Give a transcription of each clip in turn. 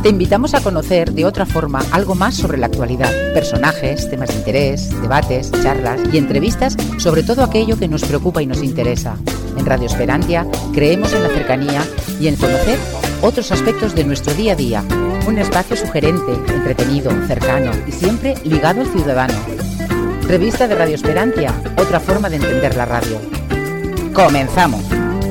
Te invitamos a conocer de otra forma algo más sobre la actualidad, personajes, temas de interés, debates, charlas y entrevistas sobre todo aquello que nos preocupa y nos interesa. En Radio Esperantia creemos en la cercanía y en conocer otros aspectos de nuestro día a día. Un espacio sugerente, entretenido, cercano y siempre ligado al ciudadano. Revista de Radio Esperantia, otra forma de entender la radio. ¡Comenzamos!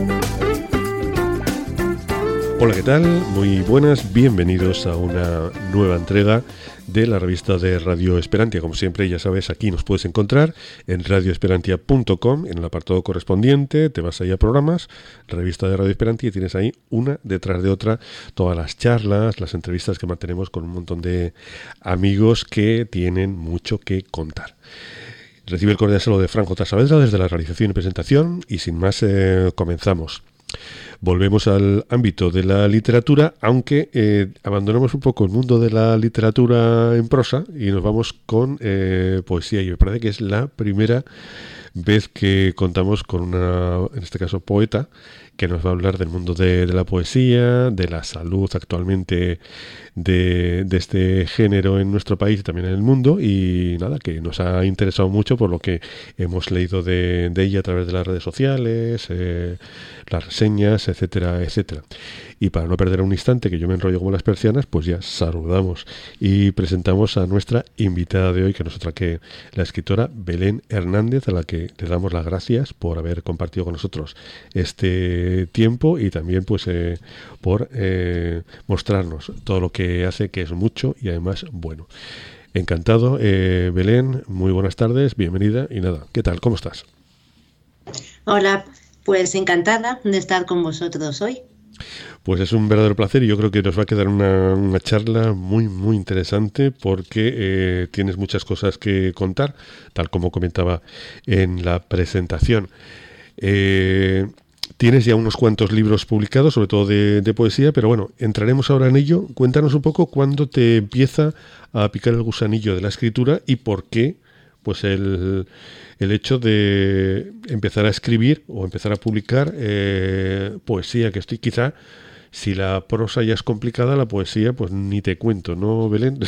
Hola, ¿qué tal? Muy buenas, bienvenidos a una nueva entrega de la revista de Radio Esperantia. Como siempre, ya sabes, aquí nos puedes encontrar en radioesperantia.com, en el apartado correspondiente, te vas ahí a programas, revista de Radio Esperantia, y tienes ahí una detrás de otra todas las charlas, las entrevistas que mantenemos con un montón de amigos que tienen mucho que contar. Recibe el cordial saludo de Franco Saavedra desde la realización y presentación, y sin más comenzamos. Volvemos al ámbito de la literatura, aunque abandonamos un poco el mundo de la literatura en prosa y nos vamos con poesía. Y me parece que es la primera vez que contamos con una, en este caso, poeta, que nos va a hablar del mundo de la poesía, de la salud actualmente de este género en nuestro país y también en el mundo, y nada, que nos ha interesado mucho por lo que hemos leído de ella a través de las redes sociales, las reseñas, etcétera, etcétera. Y para no perder un instante, que yo me enrollo como las persianas, pues ya saludamos y presentamos a nuestra invitada de hoy, que no es otra que la escritora Belén Hernández, a la que le damos las gracias por haber compartido con nosotros este tiempo y también pues por mostrarnos todo lo que hace, que es mucho y además bueno. Encantado, Belén, muy buenas tardes, bienvenida y nada, ¿qué tal? ¿Cómo estás? Hola, pues encantada de estar con vosotros hoy. Pues es un verdadero placer y yo creo que nos va a quedar una charla muy, muy interesante porque tienes muchas cosas que contar, tal como comentaba en la presentación. Tienes ya unos cuantos libros publicados, sobre todo de poesía, pero bueno, entraremos ahora en ello. Cuéntanos un poco cuándo te empieza a picar el gusanillo de la escritura y por qué pues el hecho de empezar a escribir o empezar a publicar poesía, que estoy quizá, si la prosa ya es complicada, la poesía pues ni te cuento, ¿no, Belén?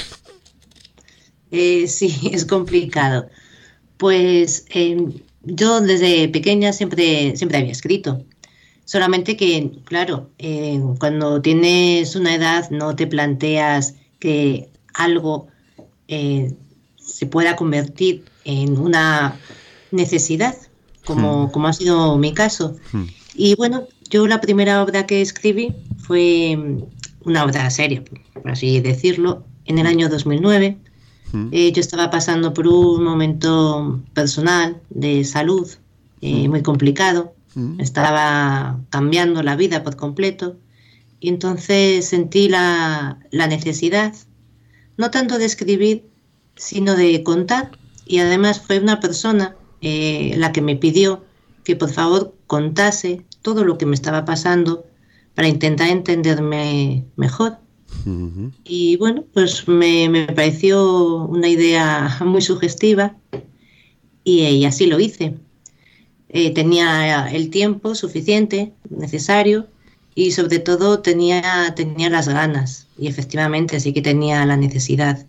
Sí, es complicado. Pues yo desde pequeña siempre había escrito. Solamente que, claro, cuando tienes una edad no te planteas que algo se pueda convertir en una necesidad, como ha sido mi caso. Y bueno, yo la primera obra que escribí fue una obra seria, por así decirlo, en el año 2009. Yo estaba pasando por un momento personal de salud muy complicado. Estaba cambiando la vida por completo y entonces sentí la necesidad, no tanto de escribir, sino de contar. Y además fue una persona la que me pidió que por favor contase todo lo que me estaba pasando para intentar entenderme mejor. Y bueno, pues me pareció una idea muy sugestiva y así lo hice. Tenía el tiempo suficiente, necesario, y sobre todo tenía las ganas, y efectivamente sí que tenía la necesidad.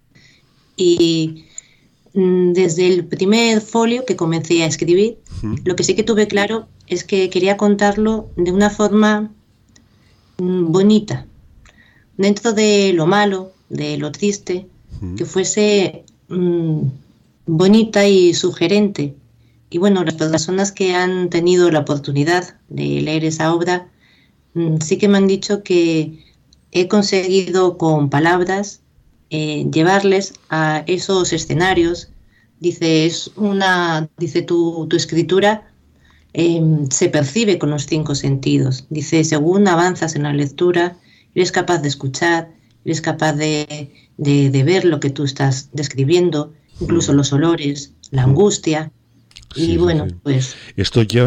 Y desde el primer folio que comencé a escribir, lo que sí que tuve claro es que quería contarlo de una forma bonita, dentro de lo malo, de lo triste, que fuese bonita y sugerente. Y bueno, las personas que han tenido la oportunidad de leer esa obra sí que me han dicho que he conseguido con palabras llevarles a esos escenarios. Dice, tu escritura se percibe con los 5 sentidos. Dice, según avanzas en la lectura, eres capaz de escuchar, eres capaz de ver lo que tú estás describiendo, incluso los olores, la angustia. Y sí, bueno, sí. Pues... ¿Esto ya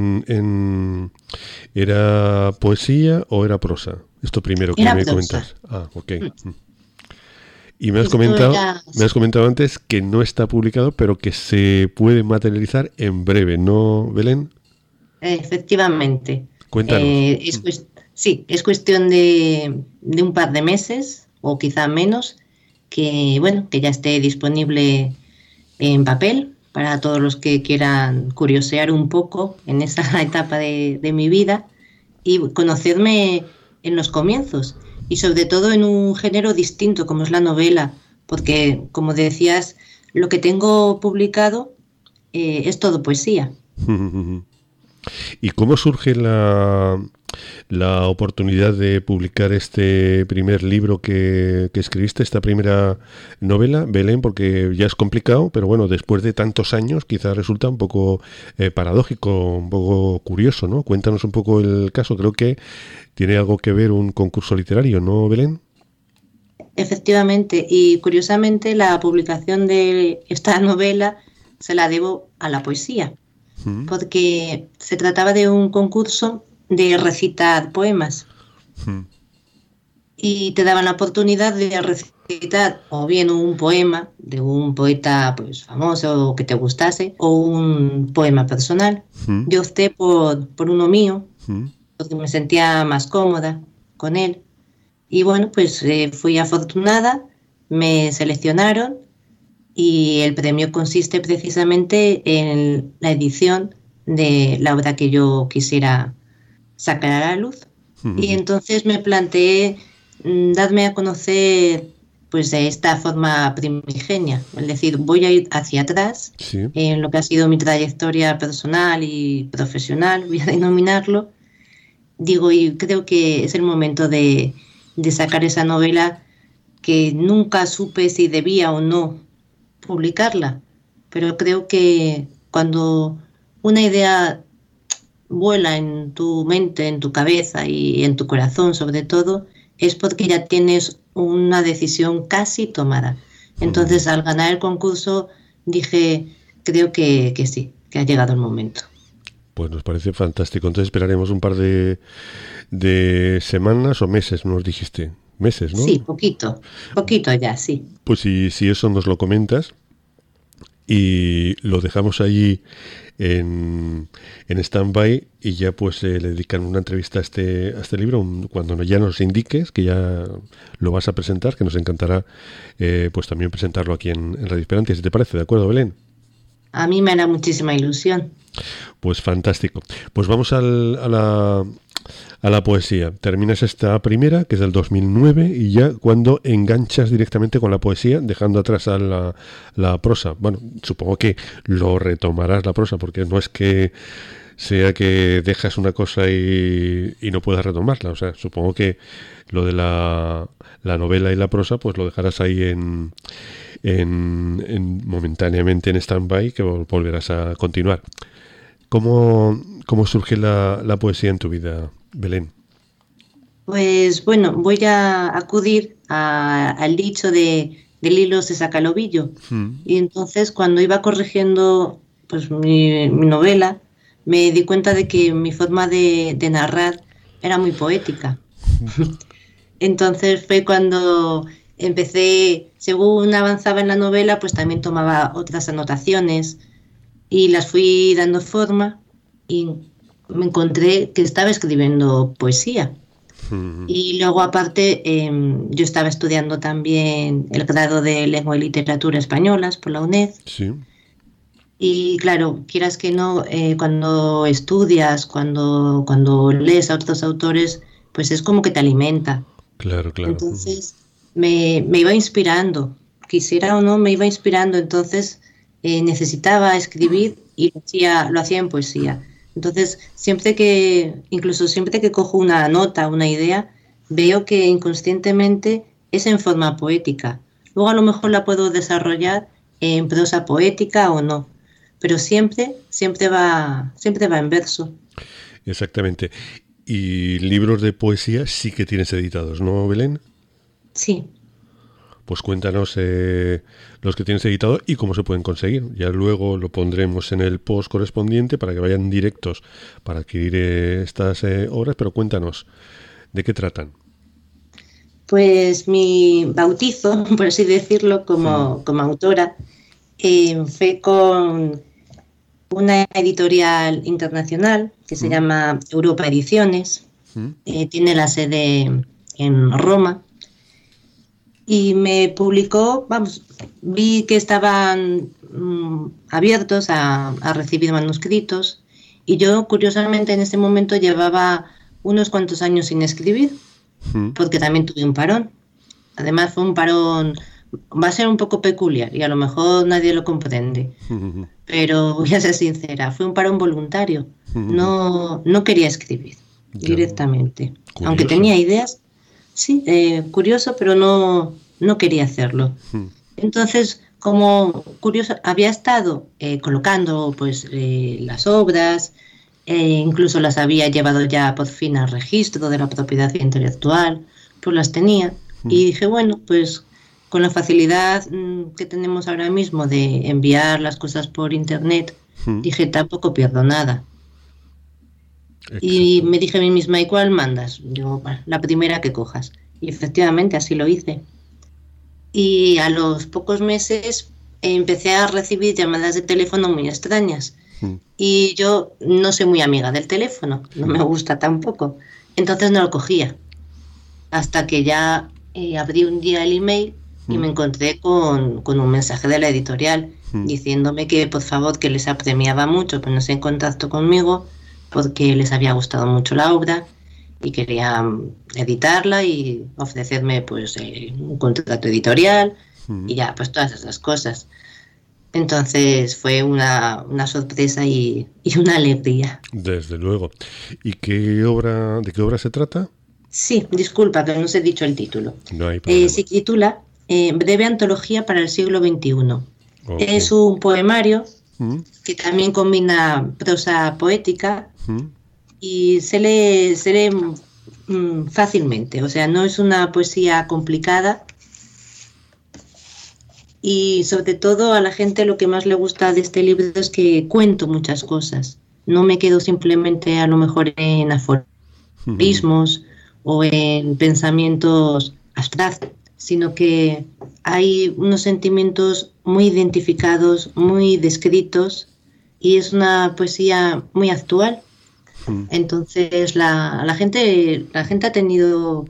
era poesía o era prosa? Esto primero que era me prosa. comentas. Ah, ok. Y me has comentado antes que no está publicado, pero que se puede materializar en breve, ¿no, Belén? Efectivamente. Cuéntanos. Sí, es cuestión de un par de meses o quizá menos que, bueno, que ya esté disponible en papel para todos los que quieran curiosear un poco en esa etapa de mi vida y conocerme en los comienzos y sobre todo en un género distinto como es la novela, porque como decías, lo que tengo publicado es todo poesía. ¿Y cómo surge la oportunidad de publicar este primer libro que escribiste, esta primera novela, Belén? Porque ya es complicado, pero bueno, después de tantos años quizás resulta un poco paradójico, un poco curioso, ¿no? Cuéntanos un poco el caso. Creo que tiene algo que ver un concurso literario, ¿no, Belén? Efectivamente, y curiosamente la publicación de esta novela se la debo a la poesía, porque se trataba de un concurso de recitar poemas y te daban la oportunidad de recitar o bien un poema de un poeta pues famoso o que te gustase o un poema personal. Yo opté por uno mío porque me sentía más cómoda con él y bueno, pues fui afortunada, me seleccionaron y el premio consiste precisamente en la edición de la obra que yo quisiera sacar a la luz. Y entonces me planteé darme a conocer pues de esta forma primigenia, es decir, voy a ir hacia atrás en lo que ha sido mi trayectoria personal y profesional, voy a denominarlo, digo, y creo que es el momento de sacar esa novela que nunca supe si debía o no publicarla, pero creo que cuando una idea vuela en tu mente, en tu cabeza y en tu corazón sobre todo, es porque ya tienes una decisión casi tomada. Entonces, al ganar el concurso, dije, creo que sí, que ha llegado el momento. Pues nos parece fantástico. Entonces esperaremos un par de semanas o meses, nos dijiste. Meses, ¿no? Sí, poquito ya, sí. Pues si eso nos lo comentas y lo dejamos allí en stand-by y ya pues le dedican una entrevista a este libro cuando ya nos indiques que ya lo vas a presentar, que nos encantará pues también presentarlo aquí en Radio Esperantia, si te parece, ¿de acuerdo, Belén? A mí me hará muchísima ilusión. Pues fantástico. Pues vamos a la poesía. Terminas esta primera, que es del 2009, y ya cuando enganchas directamente con la poesía, dejando atrás a la prosa. Bueno, supongo que lo retomarás la prosa, porque no es que sea que dejas una cosa y no puedas retomarla. O sea, supongo que lo de la novela y la prosa, pues lo dejarás ahí momentáneamente en stand-by, que volverás a continuar. ¿Cómo surge la poesía en tu vida, Belén? Pues bueno, voy a acudir al dicho del hilo se saca el ovillo. Y entonces cuando iba corrigiendo pues mi novela, me di cuenta de que mi forma de narrar era muy poética. Entonces fue cuando empecé, según avanzaba en la novela, pues también tomaba otras anotaciones y las fui dando forma y me encontré que estaba escribiendo poesía. Y luego aparte yo estaba estudiando también el grado de Lengua y Literatura Españolas por la UNED. Sí. Y claro, quieras que no, cuando estudias, cuando lees a otros autores, pues es como que te alimenta. Claro. Entonces me iba inspirando, quisiera o no, me iba inspirando. Entonces necesitaba escribir y lo hacía en poesía. Entonces, incluso siempre que cojo una nota, una idea, veo que inconscientemente es en forma poética. Luego a lo mejor la puedo desarrollar en prosa poética o no, pero siempre va en verso. Exactamente. Y libros de poesía sí que tienes editados, ¿no, Belén? Sí. Pues cuéntanos los que tienes editado y cómo se pueden conseguir. Ya luego lo pondremos en el post correspondiente para que vayan directos para adquirir estas obras, pero cuéntanos, ¿de qué tratan? Pues mi bautizo, por así decirlo, como autora, fue con una editorial internacional que se llama Europa Ediciones. tiene la sede en Roma, y me publicó, vi que estaban abiertos a recibir manuscritos, y yo curiosamente en ese momento llevaba unos cuantos años sin escribir, porque también tuve un parón. Además fue un parón, va a ser un poco peculiar y a lo mejor nadie lo comprende, pero voy a ser sincera, fue un parón voluntario. No quería escribir directamente, curioso. Aunque tenía ideas, sí, curioso, pero no quería hacerlo. Entonces, como curioso, había estado colocando pues las obras, incluso las había llevado ya por fin al registro de la propiedad intelectual, pues las tenía, y dije, bueno, pues con la facilidad que tenemos ahora mismo de enviar las cosas por internet, dije, tampoco pierdo nada. Exacto. Y me dije a mí misma, ¿y cuál mandas? Digo, bueno, la primera que cojas. Y efectivamente así lo hice. Y a los pocos meses empecé a recibir llamadas de teléfono muy extrañas. Y yo no soy muy amiga del teléfono, no me gusta tampoco. Entonces no lo cogía. Hasta que ya abrí un día el email y me encontré con un mensaje de la editorial diciéndome que por favor, que les apremiaba mucho ponerse en contacto conmigo porque les había gustado mucho la obra y querían editarla y ofrecerme pues un contrato editorial y ya, pues todas esas cosas. Entonces fue una sorpresa y una alegría. Desde luego. ¿Y de qué obra se trata? Sí, disculpa, que no os he dicho el título. No hay problema. Se titula Breve antología para el siglo XXI. Okay. Es un poemario que también combina prosa poética y se lee fácilmente. O sea, no es una poesía complicada. Y sobre todo a la gente lo que más le gusta de este libro es que cuento muchas cosas. No me quedo simplemente a lo mejor en aforismos o en pensamientos abstractos, sino que hay unos sentimientos muy identificados, muy descritos, y es una poesía muy actual. Entonces la gente ha tenido,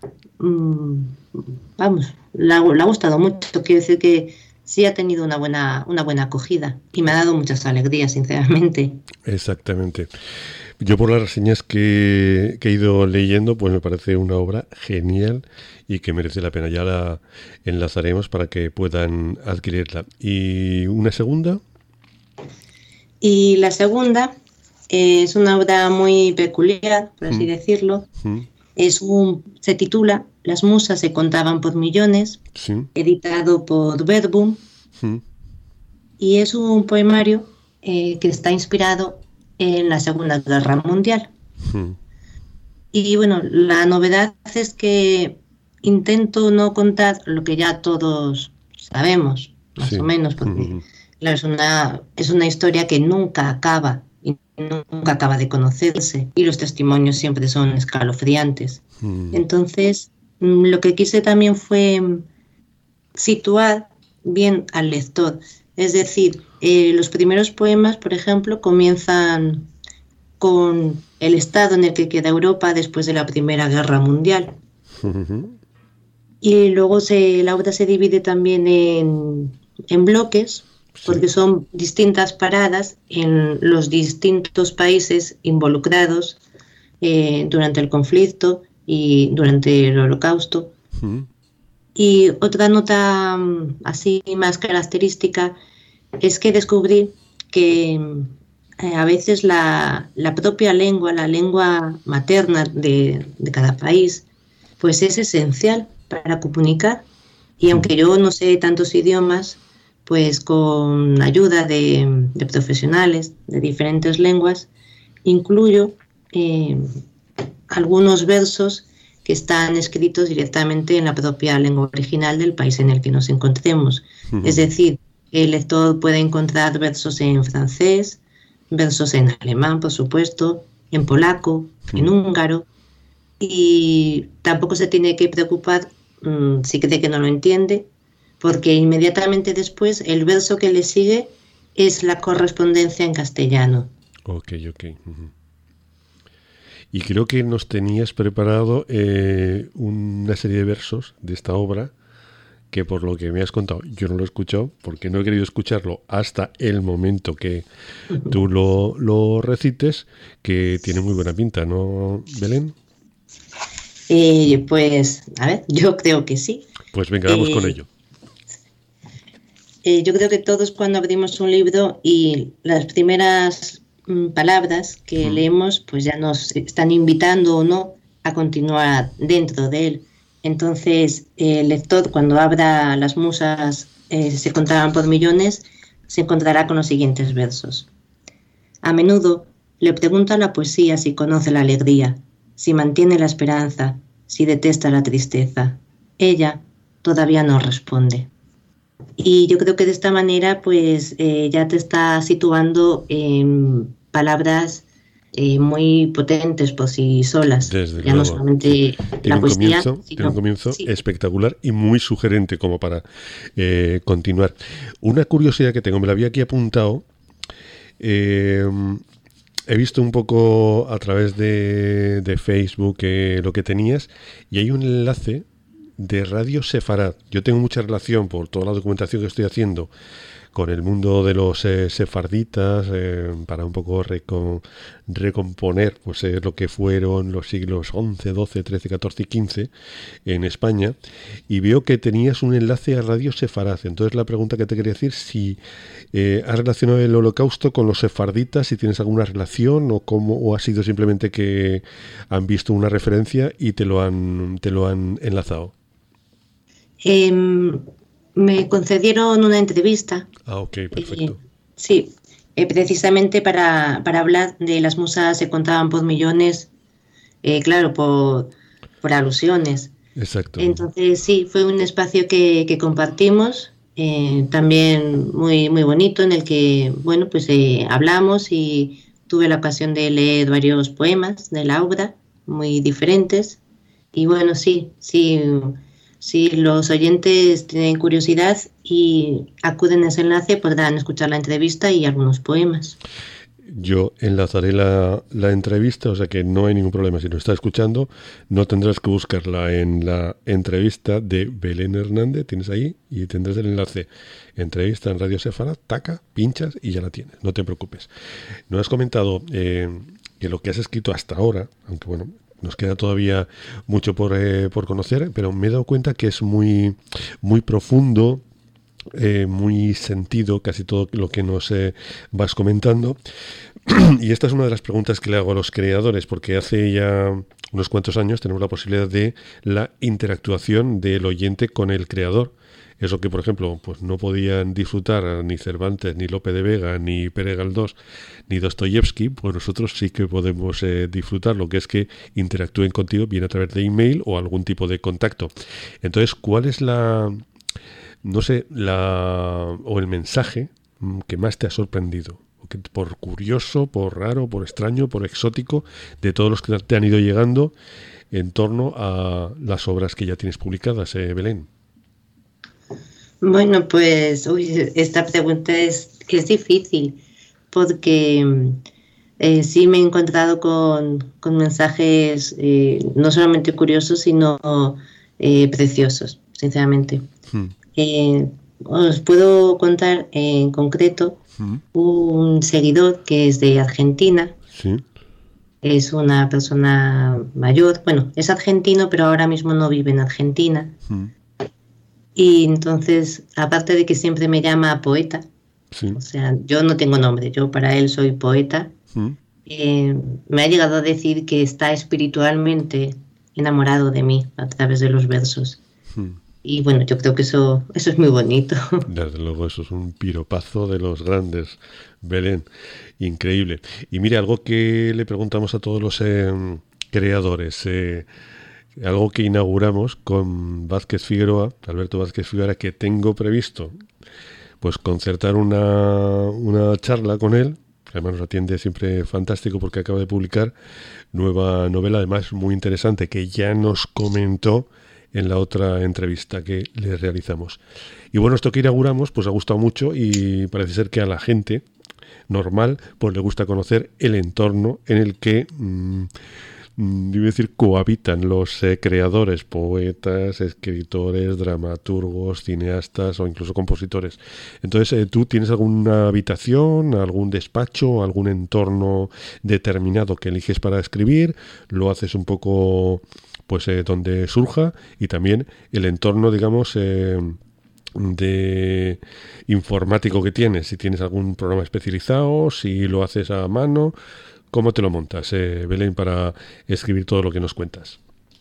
le ha gustado mucho. Quiero decir que sí ha tenido una buena acogida y me ha dado muchas alegrías, sinceramente. Exactamente. Yo por las reseñas que he ido leyendo, pues me parece una obra genial y que merece la pena. Ya la enlazaremos para que puedan adquirirla. ¿Y una segunda? Y la segunda es una obra muy peculiar, por así decirlo. Se titula Las musas se contaban por millones, editado por Verbum, y es un poemario que está inspirado en la Segunda Guerra Mundial. Y bueno, la novedad es que intento no contar lo que ya todos sabemos, más o menos, porque claro, es una historia que nunca acaba y nunca acaba de conocerse, y los testimonios siempre son escalofriantes. Entonces, lo que quise también fue situar bien al lector. Es decir, los primeros poemas, por ejemplo, comienzan con el estado en el que queda Europa después de la Primera Guerra Mundial. Y luego la obra se divide también en bloques, porque son distintas paradas en los distintos países involucrados durante el conflicto y durante el Holocausto. Y otra nota así más característica es que descubrí que a veces la propia lengua, la lengua materna de cada país, pues es esencial para comunicar. Y aunque yo no sé tantos idiomas, pues con ayuda de profesionales de diferentes lenguas, incluyo algunos versos que están escritos directamente en la propia lengua original del país en el que nos encontremos. Es decir, el lector puede encontrar versos en francés, versos en alemán, por supuesto, en polaco, en húngaro, y tampoco se tiene que preocupar si cree que no lo entiende, porque inmediatamente después el verso que le sigue es la correspondencia en castellano. Ok. y creo que nos tenías preparado una serie de versos de esta obra que, por lo que me has contado, yo no lo he escuchado porque no he querido escucharlo hasta el momento que tú lo recites, que tiene muy buena pinta, ¿no, Belén? Pues, a ver, yo creo que sí. Pues venga, vamos con ello. Yo creo que todos, cuando abrimos un libro y las primeras palabras que leemos, pues ya nos están invitando o no a continuar dentro de él. Entonces, el lector, cuando abra Las musas se contaban por millones, se encontrará con los siguientes versos. A menudo le pregunto a la poesía si conoce la alegría, si mantiene la esperanza, si detesta la tristeza. Ella todavía no responde. Y yo creo que de esta manera, pues ya te está situando en palabras muy potentes por sí solas. Desde ya luego. No solamente la poesía, tiene un comienzo espectacular y muy sugerente como para continuar. Una curiosidad que tengo, me la había aquí apuntado. He visto un poco a través de Facebook lo que tenías, y hay un enlace de Radio Sefarad. Yo tengo mucha relación, por toda la documentación que estoy haciendo, con el mundo de los sefarditas, para un poco recomponer pues lo que fueron los siglos XI, XII, XIII, XIV y XV en España, y veo que tenías un enlace a Radio Sefarad. Entonces la pregunta que te quería decir, si has relacionado el Holocausto con los sefarditas, si tienes alguna relación, o ha sido simplemente que han visto una referencia y te lo han enlazado. Me concedieron una entrevista. Ok, perfecto. Sí, precisamente para hablar de Las musas se contaban por millones, claro, por alusiones. Exacto. Entonces sí, fue un espacio que compartimos, también muy, muy bonito, en el que, bueno, pues hablamos, y tuve la ocasión de leer varios poemas de la obra, muy diferentes. Y bueno, sí, si los oyentes tienen curiosidad y acuden a ese enlace, podrán escuchar la entrevista y algunos poemas. Yo enlazaré la entrevista, o sea que no hay ningún problema. Si nos está escuchando, no tendrás que buscarla en la entrevista de Belén Hernández. Tienes ahí y tendrás el enlace. Entrevista en Radio Sefarad, taca, pinchas y ya la tienes. No te preocupes. No has comentado que lo que has escrito hasta ahora, aunque bueno, nos queda todavía mucho por conocer, pero me he dado cuenta que es muy, muy profundo, muy sentido casi todo lo que nos vas comentando. Y esta es una de las preguntas que le hago a los creadores, porque hace ya unos cuantos años tenemos la posibilidad de la interactuación del oyente con el creador. Eso que, por ejemplo, pues no podían disfrutar ni Cervantes, ni Lope de Vega, ni Pérez Galdós, ni Dostoyevsky, pues nosotros sí que podemos disfrutar, lo que es que interactúen contigo bien a través de email o algún tipo de contacto. Entonces, ¿cuál es o el mensaje que más te ha sorprendido? Por curioso, por raro, por extraño, por exótico, de todos los que te han ido llegando en torno a las obras que ya tienes publicadas, Belén. Bueno, pues esta pregunta es difícil, porque sí me he encontrado con mensajes no solamente curiosos, sino preciosos, sinceramente. Os puedo contar en concreto un seguidor que es de Argentina. Sí. Es una persona mayor, bueno, es argentino, pero ahora mismo no vive en Argentina. Y entonces, aparte de que siempre me llama poeta, o sea, yo no tengo nombre, yo para él soy poeta, me ha llegado a decir que está espiritualmente enamorado de mí a través de los versos. Y bueno, yo creo que eso es muy bonito. Desde luego, eso es un piropazo de los grandes, Belén. Increíble. Y mire, algo que le preguntamos a todos los creadores, algo que inauguramos con Vázquez Figueroa, Alberto Vázquez Figueroa, que tengo previsto pues concertar una charla con él. Además nos atiende siempre fantástico, porque acaba de publicar nueva novela, además muy interesante, que ya nos comentó en la otra entrevista que le realizamos. Y bueno, esto que inauguramos pues ha gustado mucho, y parece ser que a la gente normal pues le gusta conocer el entorno en el que iba a decir, cohabitan los creadores, poetas, escritores, dramaturgos, cineastas o incluso compositores. Entonces, ¿tú tienes alguna habitación, algún despacho, algún entorno determinado que eliges para escribir? ¿Lo haces un poco pues donde surja? Y también el entorno, digamos, de informático que tienes, si tienes algún programa especializado, si lo haces a mano, ¿cómo te lo montas, Belén, para escribir todo lo que nos cuentas?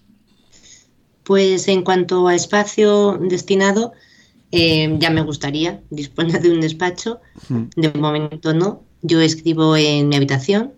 Pues en cuanto a espacio destinado, ya me gustaría disponer de un despacho. De momento no. Yo escribo en mi habitación,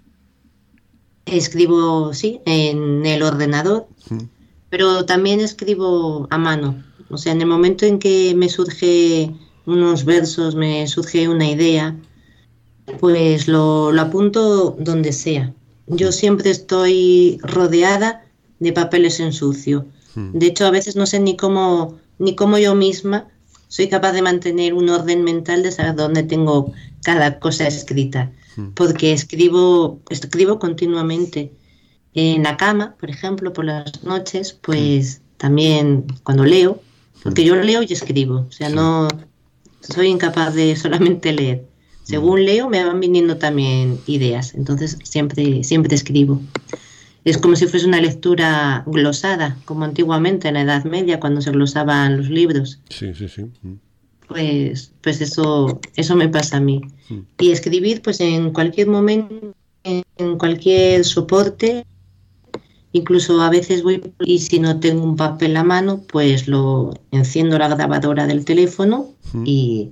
escribo, sí, en el ordenador, pero también escribo a mano. O sea, en el momento en que me surge unos versos, me surge una idea, pues lo apunto donde sea. Yo siempre estoy rodeada de papeles en sucio. De hecho, a veces no sé ni cómo yo misma soy capaz de mantener un orden mental de saber dónde tengo cada cosa escrita. Porque escribo continuamente. En la cama, por ejemplo, por las noches, pues también cuando leo, porque yo leo y escribo. O sea, no soy incapaz de solamente leer. Según leo, me van viniendo también ideas. Entonces, siempre escribo. Es como si fuese una lectura glosada, como antiguamente en la Edad Media, cuando se glosaban los libros. Sí. Pues eso me pasa a mí. Y escribir, pues en cualquier momento, en cualquier soporte, incluso a veces voy, y si no tengo un papel a mano, pues lo enciendo la grabadora del teléfono y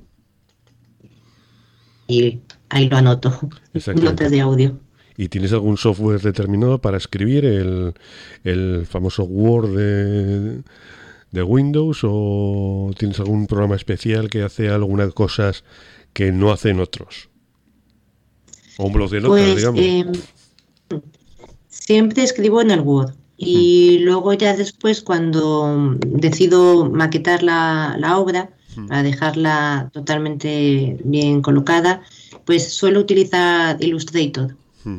ahí lo anoto, notas de audio. ¿Y tienes algún software determinado para escribir el famoso Word de Windows, o tienes algún programa especial que hace algunas cosas que no hacen otros? O un blog de notas, pues, digamos. Siempre escribo en el Word y luego ya después, cuando decido maquetar la obra, para dejarla totalmente bien colocada, pues suelo utilizar Illustrator.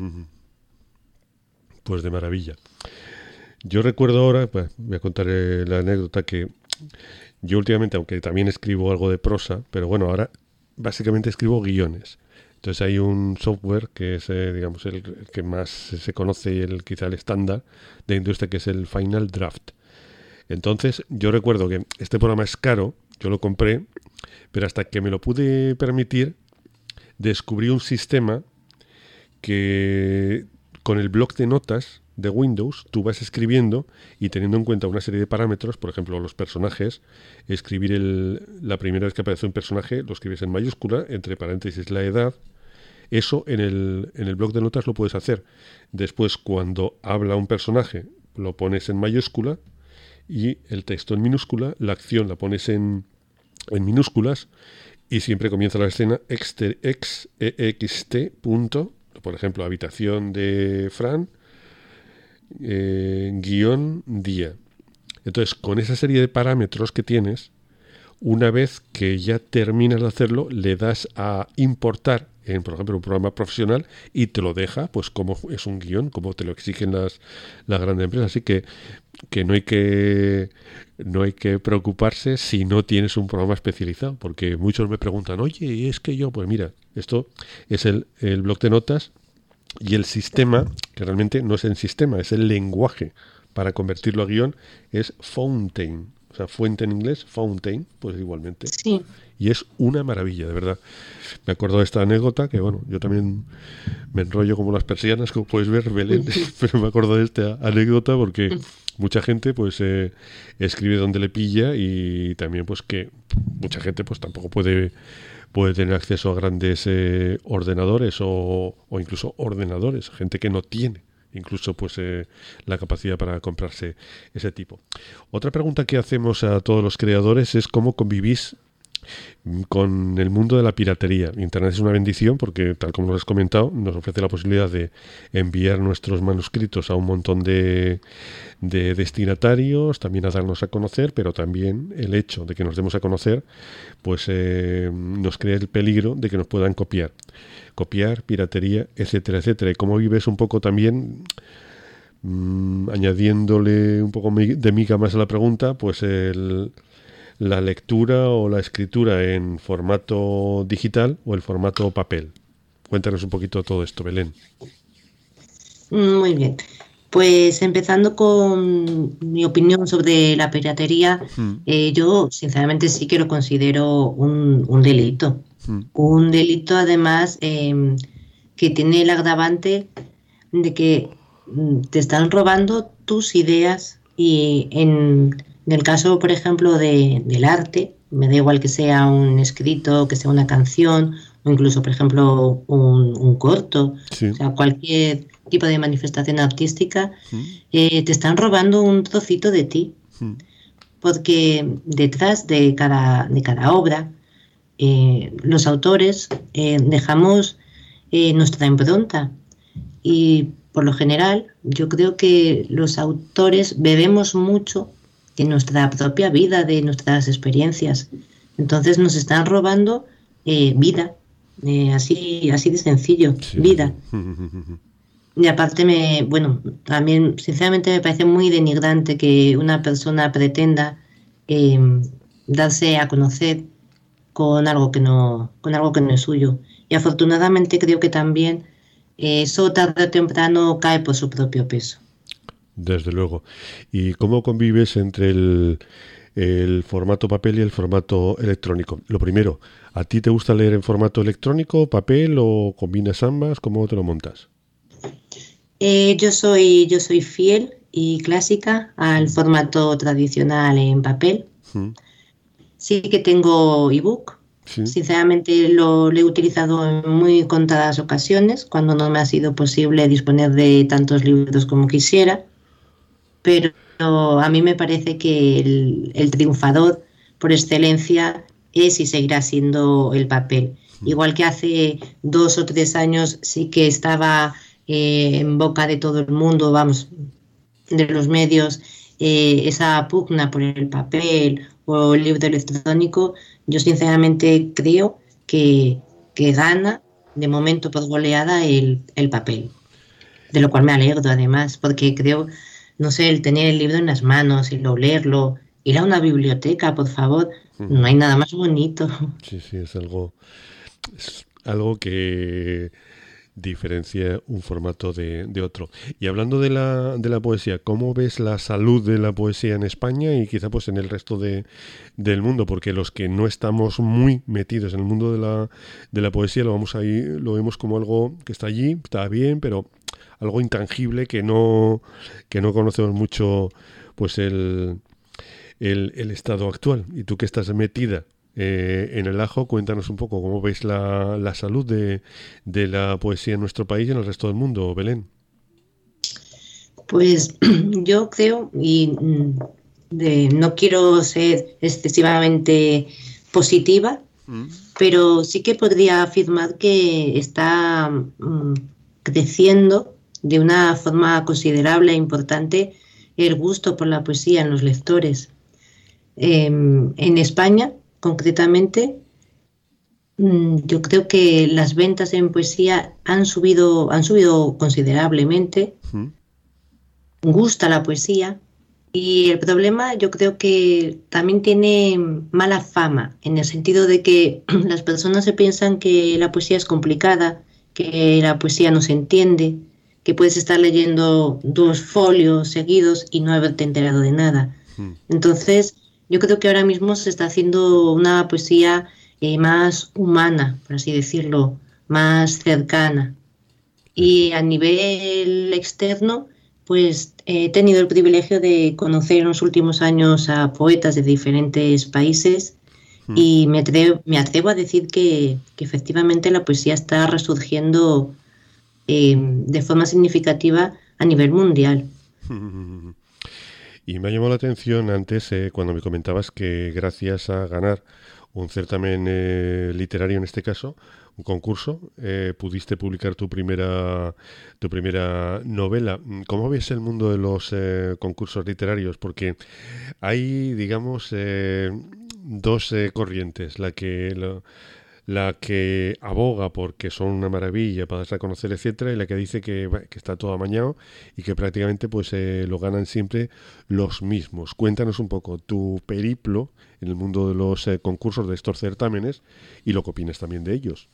Pues de maravilla. Yo recuerdo ahora, pues, voy a contar la anécdota, que yo últimamente, aunque también escribo algo de prosa, pero bueno, ahora básicamente escribo guiones. Entonces hay un software que es, digamos, el que más se conoce y quizá el estándar de industria, que es el Final Draft. Entonces yo recuerdo que este programa es caro, yo lo compré, pero hasta que me lo pude permitir, descubrí un sistema que con el bloc de notas de Windows tú vas escribiendo y teniendo en cuenta una serie de parámetros, por ejemplo los personajes, escribir la primera vez que aparece un personaje lo escribes en mayúscula, entre paréntesis la edad. Eso en el bloc de notas lo puedes hacer. Después, cuando habla un personaje, lo pones en mayúscula, y el texto en minúscula, la acción la pones en minúsculas, y siempre comienza la escena ext punto, por ejemplo, habitación de Fran, guión día. Entonces, con esa serie de parámetros que tienes, una vez que ya terminas de hacerlo, le das a importar en, por ejemplo, un programa profesional, y te lo deja, pues como es un guión, como te lo exigen las grandes empresas. Así que no hay que preocuparse si no tienes un programa especializado, porque muchos me preguntan, oye, es que yo, pues mira, esto es el bloc de notas, y el sistema, que realmente no es el sistema, es el lenguaje para convertirlo a guión, es Fountain. O sea, fuente en inglés, Fountain, pues igualmente. Sí. Y es una maravilla, de verdad. Me acuerdo de esta anécdota, que bueno, yo también me enrollo como las persianas, como puedes ver, Belén, pero me acuerdo de esta anécdota porque mucha gente pues escribe donde le pilla, y también pues que mucha gente pues tampoco puede tener acceso a grandes ordenadores o incluso ordenadores, gente que no tiene incluso pues la capacidad para comprarse ese tipo. Otra pregunta que hacemos a todos los creadores es cómo convivís con el mundo de la piratería. Internet es una bendición porque, tal como lo has comentado, nos ofrece la posibilidad de enviar nuestros manuscritos a un montón de destinatarios, también a darnos a conocer, pero también el hecho de que nos demos a conocer pues nos crea el peligro de que nos puedan copiar, piratería, etcétera, etcétera. Y cómo vives un poco también añadiéndole un poco de miga más a la pregunta, pues la lectura o la escritura en formato digital o el formato papel. Cuéntanos un poquito todo esto, Belén. Muy bien. Pues empezando con mi opinión sobre la piratería, yo sinceramente sí que lo considero un delito. Un delito además que tiene el agravante de que te están robando tus ideas y en el caso, por ejemplo, del arte, me da igual que sea un escrito, que sea una canción o incluso, por ejemplo, un corto, Sí. o sea, cualquier tipo de manifestación artística, te están robando un trocito de ti, porque detrás de cada obra, los autores dejamos nuestra impronta y por lo general yo creo que los autores bebemos mucho de nuestra propia vida, de nuestras experiencias. Entonces nos están robando vida, así de sencillo, Sí. vida. Y aparte, también sinceramente me parece muy denigrante que una persona pretenda darse a conocer con algo que no es suyo. Y afortunadamente creo que también eso tarde o temprano cae por su propio peso. Desde luego. ¿Y cómo convives entre el formato papel y el formato electrónico? Lo primero, ¿a ti te gusta leer en formato electrónico, papel o combinas ambas? ¿Cómo te lo montas? Yo soy fiel y clásica al formato tradicional en papel. Sí que tengo ebook. Sí. Sinceramente lo he utilizado en muy contadas ocasiones, cuando no me ha sido posible disponer de tantos libros como quisiera. Pero a mí me parece que el triunfador por excelencia es y seguirá siendo el papel. Igual que hace 2 o 3 años sí que estaba en boca de todo el mundo, vamos, de los medios, esa pugna por el papel o el libro electrónico. Yo sinceramente creo que gana de momento por goleada el papel, de lo cual me alegro además, porque creo, no sé, el tener el libro en las manos, el leerlo, ir a una biblioteca, por favor, no hay nada más bonito. Sí, es algo que diferencia un formato de otro. Y hablando de la poesía, ¿cómo ves la salud de la poesía en España y quizá pues en el resto del mundo? Porque los que no estamos muy metidos en el mundo de la poesía lo vemos como algo que está allí, está bien, pero algo intangible que no conocemos mucho pues el estado actual. Y tú que estás metida en el ajo, cuéntanos un poco cómo veis la salud de la poesía en nuestro país y en el resto del mundo, Belén. Pues yo creo, y no quiero ser excesivamente positiva, pero sí que podría afirmar que está creciendo de una forma considerable e importante el gusto por la poesía en los lectores. En España, concretamente, yo creo que las ventas en poesía han subido considerablemente. Gusta la poesía y el problema yo creo que también tiene mala fama, en el sentido de que las personas se piensan que la poesía es complicada, que la poesía no se entiende, que puedes estar leyendo 2 folios seguidos y no haberte enterado de nada. Entonces yo creo que ahora mismo se está haciendo una poesía más humana, por así decirlo, más cercana. Y a nivel externo, pues he tenido el privilegio de conocer en los últimos años a poetas de diferentes países y me atrevo a decir que efectivamente la poesía está resurgiendo de forma significativa a nivel mundial. Y me ha llamado la atención antes cuando me comentabas que gracias a ganar un certamen literario, en este caso, un concurso, pudiste publicar tu primera novela. ¿Cómo ves el mundo de los concursos literarios? Porque hay, digamos, 2 corrientes. la que aboga porque son una maravilla para darse a conocer, etcétera, y la que dice que está todo amañado y que prácticamente pues lo ganan siempre los mismos. Cuéntanos un poco tu periplo en el mundo de los concursos de estos certámenes y lo que opinas también de ellos.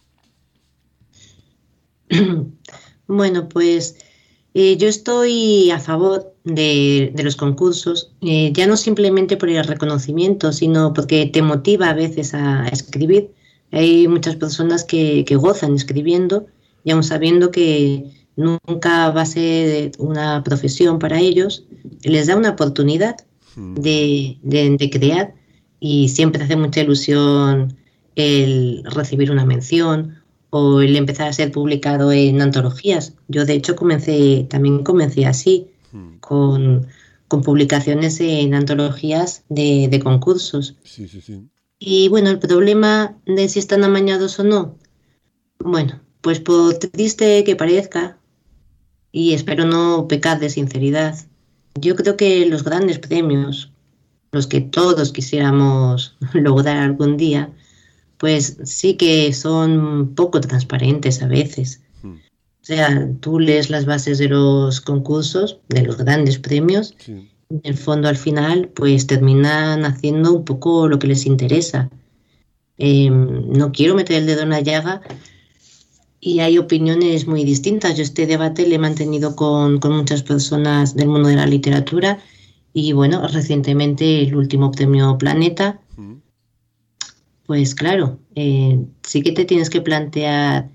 Bueno, pues yo estoy a favor de los concursos, ya no simplemente por el reconocimiento, sino porque te motiva a veces a escribir. Hay muchas personas que gozan escribiendo, y aun sabiendo que nunca va a ser una profesión para ellos, les da una oportunidad de crear, y siempre hace mucha ilusión el recibir una mención o el empezar a ser publicado en antologías. Yo, de hecho, comencé así, con publicaciones en antologías de concursos. Sí. Y bueno, el problema de si están amañados o no, bueno, pues por triste que parezca, y espero no pecar de sinceridad, yo creo que los grandes premios, los que todos quisiéramos lograr algún día, pues sí que son poco transparentes a veces. O sea, tú lees las bases de los concursos, de los grandes premios, Sí. en el fondo al final pues terminan haciendo un poco lo que les interesa. No quiero meter el dedo en la llaga, y hay opiniones muy distintas. Yo este debate lo he mantenido con muchas personas del mundo de la literatura, y bueno, recientemente el último premio Planeta, pues claro, sí que te tienes que plantear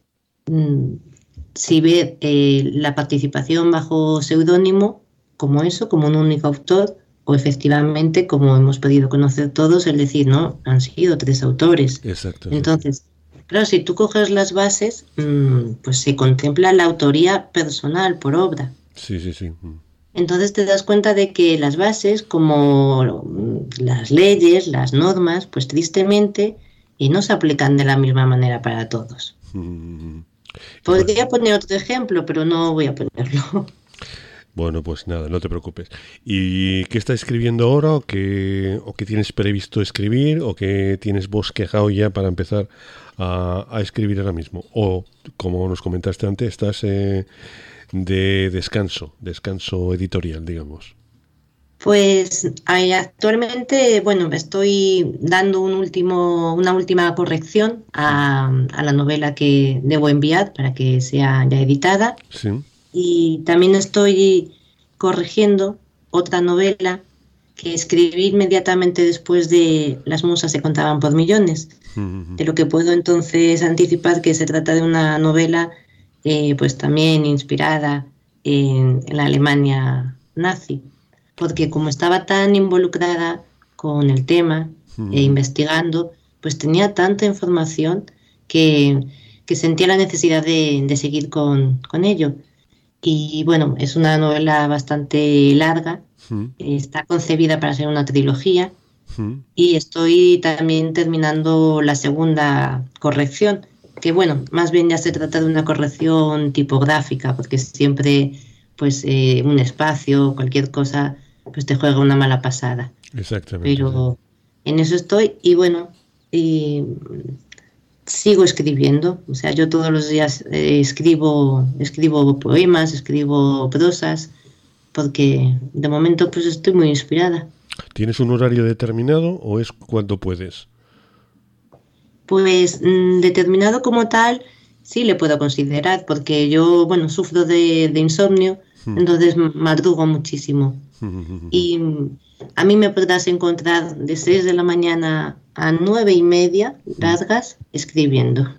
si ver la participación bajo seudónimo como eso, como un único autor, o efectivamente, como hemos podido conocer todos, el decir, no, han sido 3 autores. Exacto. Entonces, claro, si tú coges las bases, pues se contempla la autoría personal por obra. Sí. Entonces te das cuenta de que las bases, como las leyes, las normas, pues tristemente no se aplican de la misma manera para todos. Podría poner otro ejemplo, pero no voy a ponerlo. Bueno, pues nada, no te preocupes. ¿Y qué estás escribiendo ahora, o qué tienes previsto escribir, o qué tienes bosquejado ya para empezar a escribir ahora mismo? O, como nos comentaste antes, estás de descanso editorial, digamos. Pues actualmente, bueno, estoy dando una última corrección a la novela que debo enviar para que sea ya editada. Sí. Y también estoy corrigiendo otra novela que escribí inmediatamente después de Las musas se contaban por millones. De lo que puedo entonces anticipar que se trata de una novela pues también inspirada en la Alemania nazi, porque como estaba tan involucrada con el tema e investigando, pues tenía tanta información que sentía la necesidad de seguir con ello. Y bueno, es una novela bastante larga, está concebida para ser una trilogía, y estoy también terminando la segunda corrección, que bueno, más bien ya se trata de una corrección tipográfica, porque siempre pues un espacio, cualquier cosa, pues te juega una mala pasada. Exactamente. Pero en eso estoy, y bueno, sigo escribiendo. O sea, yo todos los días escribo poemas, escribo prosas, porque de momento pues estoy muy inspirada. ¿Tienes un horario determinado o es cuando puedes? Pues determinado como tal sí le puedo considerar, porque yo, bueno, sufro de insomnio, entonces madrugo muchísimo. Y a mí me podrás encontrar de 6 de la mañana a 9:30 largas escribiendo.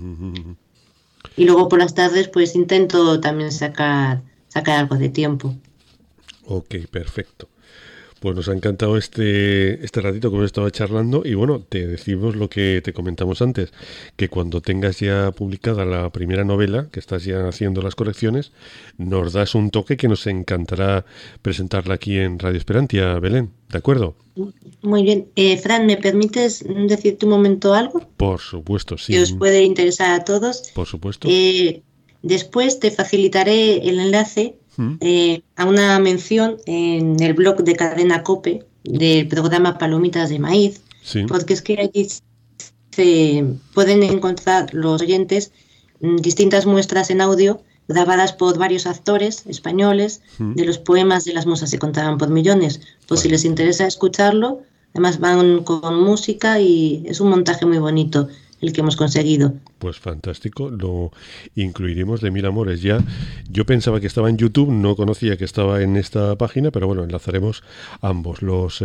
Y luego por las tardes pues intento también sacar algo de tiempo. Ok, perfecto. Pues nos ha encantado este ratito que hemos estado charlando, y bueno, te decimos lo que te comentamos antes, que cuando tengas ya publicada la primera novela, que estás ya haciendo las correcciones, nos das un toque que nos encantará presentarla aquí en Radio Esperantia, Belén, ¿de acuerdo? Muy bien. Fran, ¿me permites decirte un momento algo? Por supuesto, sí. Que os puede interesar a todos. Por supuesto. Después te facilitaré el enlace a una mención en el blog de Cadena COPE del programa Palomitas de Maíz, porque es que allí pueden encontrar los oyentes distintas muestras en audio grabadas por varios actores españoles de los poemas de las musas se contaban por millones. Pues si les interesa escucharlo, además van con música y es un montaje muy bonito el que hemos conseguido. Pues fantástico, lo incluiremos de mil amores. Ya yo pensaba que estaba en YouTube, no conocía que estaba en esta página, pero bueno, enlazaremos ambos los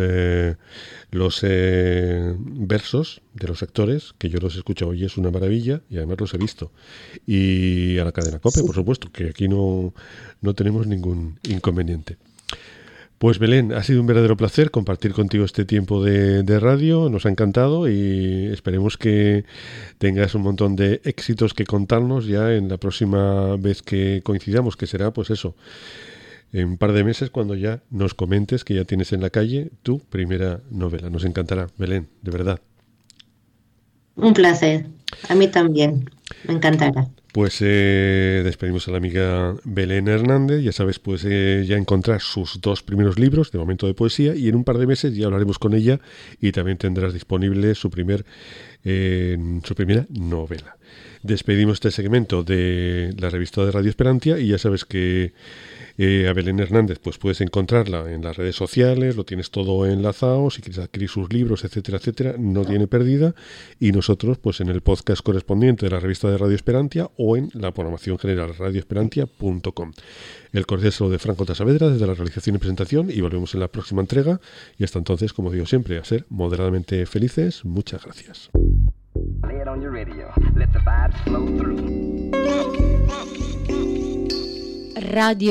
versos de los actores, que yo los he escuchado y es una maravilla, y además los he visto. Y a la cadena COPE, por supuesto, que aquí no tenemos ningún inconveniente. Pues Belén, ha sido un verdadero placer compartir contigo este tiempo de radio, nos ha encantado y esperemos que tengas un montón de éxitos que contarnos ya en la próxima vez que coincidamos, que será pues eso, en un par de meses cuando ya nos comentes que ya tienes en la calle tu primera novela. Nos encantará, Belén, de verdad. Un placer, a mí también, me encantará. Pues despedimos a la amiga Belén Hernández, ya sabes, pues ya encontrar sus 2 primeros libros, de momento de poesía, y en un par de meses ya hablaremos con ella y también tendrás disponible su primera novela. Despedimos este segmento de la revista de Radio Esperantia y ya sabes que a Belén Hernández pues puedes encontrarla en las redes sociales, lo tienes todo enlazado, si quieres adquirir sus libros, etcétera, etcétera, no tiene pérdida, y nosotros pues en el podcast correspondiente de la revista de Radio Esperantia o en la programación general radioesperantia.com. El cordial saludo de Franco Tasavedra desde la realización y presentación y volvemos en la próxima entrega y hasta entonces, como digo siempre, a ser moderadamente felices. Muchas gracias.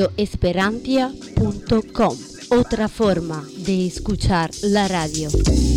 Radioesperantia.com, otra forma de escuchar la radio.